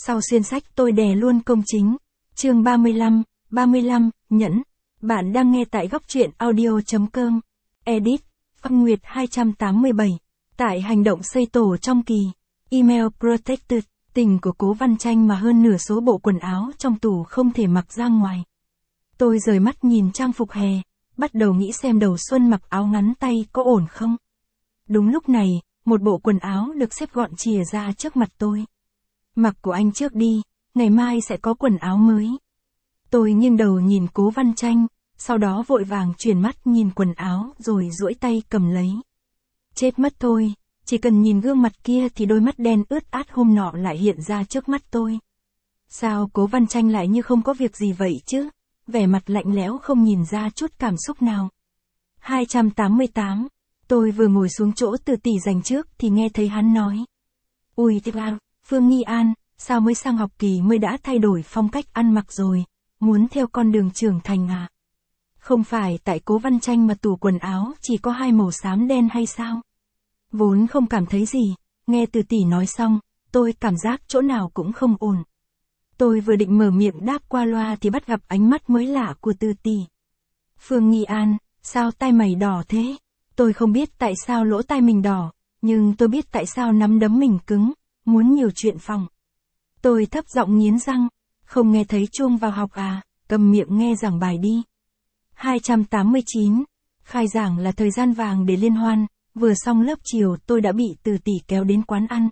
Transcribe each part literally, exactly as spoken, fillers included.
Sau xuyên sách tôi đè luôn công chính. Chương ba mươi lăm, ba mươi lăm, nhẫn. Bạn đang nghe tại góc truyện audio.com. Edit. Phong Nguyệt hai trăm tám mươi bảy. Tại hành động xây tổ trong kỳ. Email protected. Tình của Cố Văn Tranh mà hơn nửa số bộ quần áo trong tủ không thể mặc ra ngoài. Tôi rời mắt nhìn trang phục hè, bắt đầu nghĩ xem đầu xuân mặc áo ngắn tay có ổn không. Đúng lúc này, một bộ quần áo được xếp gọn chìa ra trước mặt tôi. Mặc của anh trước đi, ngày mai sẽ có quần áo mới. Tôi nghiêng đầu nhìn Cố Văn Tranh, sau đó vội vàng chuyển mắt nhìn quần áo rồi duỗi tay cầm lấy. Chết mất thôi, chỉ cần nhìn gương mặt kia thì đôi mắt đen ướt át hôm nọ lại hiện ra trước mắt tôi. Sao Cố Văn Tranh lại như không có việc gì vậy chứ? Vẻ mặt lạnh lẽo không nhìn ra chút cảm xúc nào. hai trăm tám mươi tám. Tôi vừa ngồi xuống chỗ Từ Tỷ dành trước thì nghe thấy hắn nói. Ui tiếp à, Phương Nghi An, sao mới sang học kỳ mới đã thay đổi phong cách ăn mặc rồi, muốn theo con đường trưởng thành à? Không phải tại Cố Văn Tranh mà tủ quần áo chỉ có hai màu xám đen hay sao? Vốn không cảm thấy gì, nghe Từ Tỷ nói xong, tôi cảm giác chỗ nào cũng không ổn. Tôi vừa định mở miệng đáp qua loa thì bắt gặp ánh mắt mới lạ của Từ Tỷ. Phương Nghi An, sao tai mày đỏ thế? Tôi không biết tại sao lỗ tai mình đỏ, nhưng tôi biết tại sao nắm đấm mình cứng, muốn nhiều chuyện phòng. Tôi thấp giọng nghiến răng, không nghe thấy chuông vào học à, cầm miệng nghe giảng bài đi. hai trăm tám mươi chín. Khai giảng là thời gian vàng để liên hoan, vừa xong lớp chiều tôi đã bị Từ Tỷ kéo đến quán ăn.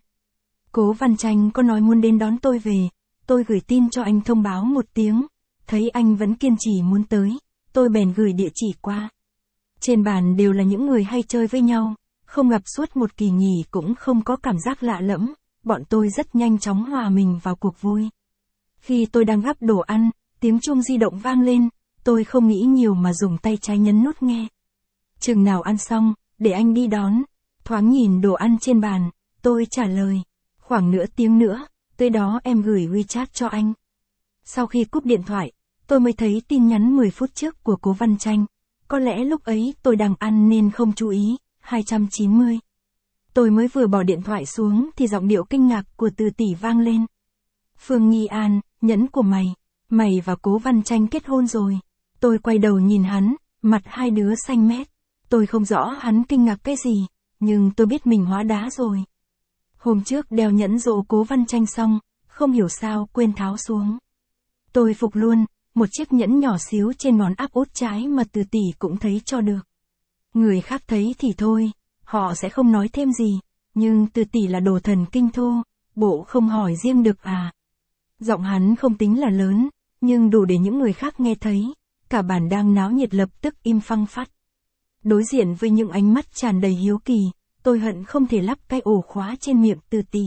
Cố Văn Tranh có nói muốn đến đón tôi về, tôi gửi tin cho anh thông báo một tiếng, thấy anh vẫn kiên trì muốn tới, tôi bèn gửi địa chỉ qua. Trên bàn đều là những người hay chơi với nhau, không gặp suốt một kỳ nghỉ cũng không có cảm giác lạ lẫm, bọn tôi rất nhanh chóng hòa mình vào cuộc vui. Khi tôi đang gắp đồ ăn, tiếng chuông di động vang lên, tôi không nghĩ nhiều mà dùng tay trái nhấn nút nghe. Chừng nào ăn xong, để anh đi đón. Thoáng nhìn đồ ăn trên bàn, tôi trả lời, khoảng nửa tiếng nữa, tới đó em gửi WeChat cho anh. Sau khi cúp điện thoại, tôi mới thấy tin nhắn mười phút trước của Cố Văn Tranh. Có lẽ lúc ấy tôi đang ăn nên không chú ý. hai trăm chín mươi. Tôi mới vừa bỏ điện thoại xuống thì giọng điệu kinh ngạc của Từ Tỷ vang lên. Phương Nghi An, nhẫn của mày, mày và Cố Văn Tranh kết hôn rồi. Tôi quay đầu nhìn hắn, mặt hai đứa xanh mét. Tôi không rõ hắn kinh ngạc cái gì, nhưng tôi biết mình hóa đá rồi. Hôm trước đeo nhẫn dỗ Cố Văn Tranh xong, không hiểu sao quên tháo xuống. Tôi phục luôn, một chiếc nhẫn nhỏ xíu trên ngón áp út trái mà Từ Tỷ cũng thấy cho được. Người khác thấy thì thôi, họ sẽ không nói thêm gì, nhưng Từ Tỷ là đồ thần kinh thô, bộ không hỏi riêng được à. Giọng hắn không tính là lớn, nhưng đủ để những người khác nghe thấy, cả bàn đang náo nhiệt lập tức im phăng phắt. Đối diện với những ánh mắt tràn đầy hiếu kỳ, tôi hận không thể lắp cái ổ khóa trên miệng Từ Tỷ.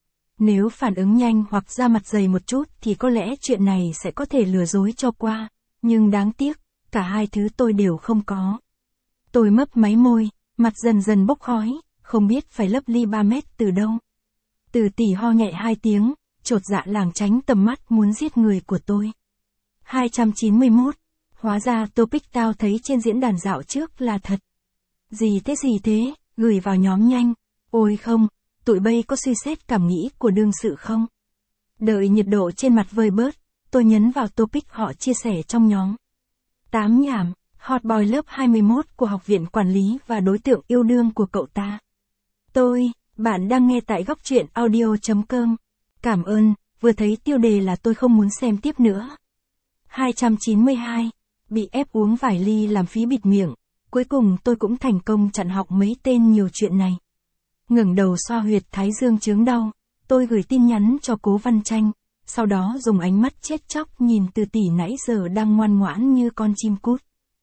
Nếu phản ứng nhanh hoặc ra mặt dày một chút thì có lẽ chuyện này sẽ có thể lừa dối cho qua, nhưng đáng tiếc, cả hai thứ tôi đều không có. Tôi mấp máy môi, mặt dần dần bốc khói, không biết phải lấp ly ba mét từ đâu. Từ Tỷ ho nhẹ hai tiếng, chột dạ lảng tránh tầm mắt muốn giết người của tôi. hai trăm chín mươi mốt. Hóa ra topic tao thấy trên diễn đàn dạo trước là thật. Gì thế gì thế, gửi vào nhóm nhanh. Ôi không, tụi bay có suy xét cảm nghĩ của đương sự không? Đợi nhiệt độ trên mặt vơi bớt, tôi nhấn vào topic họ chia sẻ trong nhóm. Tám nhảm, hot boy lớp hai mươi mốt của Học viện Quản lý và đối tượng yêu đương của cậu ta. Tôi, bạn đang nghe tại góc truyện audio.com. Cảm ơn, vừa thấy tiêu đề là tôi không muốn xem tiếp nữa. hai trăm chín mươi hai. Bị ép uống vài ly làm phí bịt miệng, cuối cùng tôi cũng thành công chặn học mấy tên nhiều chuyện này. Ngẩng đầu xoa huyệt thái dương chướng đau, tôi gửi tin nhắn cho Cố Văn Tranh, sau đó dùng ánh mắt chết chóc nhìn Từ Tỷ nãy giờ đang ngoan ngoãn như con chim cút.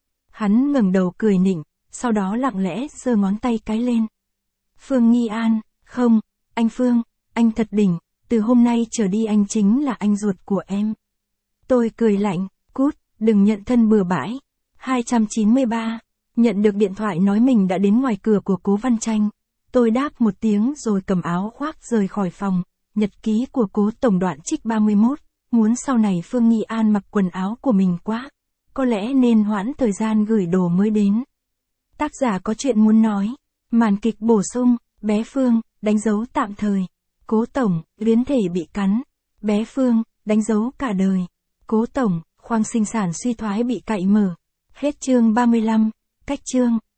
Hắn ngẩng đầu cười nịnh, sau đó lặng lẽ giơ ngón tay cái lên. Phương Nghi An, không, anh Phương, anh thật đỉnh, từ hôm nay trở đi anh chính là anh ruột của em. Tôi cười lạnh, cút, đừng nhận thân bừa bãi. hai trăm chín mươi ba. Nhận được điện thoại nói mình đã đến ngoài cửa của Cố Văn Tranh. Tôi đáp một tiếng rồi cầm áo khoác rời khỏi phòng. Nhật ký của Cố tổng đoạn trích ba mươi mốt. Muốn sau này Phương Nghi An mặc quần áo của mình quá. Có lẽ nên hoãn thời gian gửi đồ mới đến. Tác giả có chuyện muốn nói. Màn kịch bổ sung, bé Phương, đánh dấu tạm thời. Cố tổng, biến thể bị cắn. Bé Phương, đánh dấu cả đời. Cố Tổng, khoang sinh sản suy thoái bị cạy mở. Hết chương ba mươi lăm. Cách chương.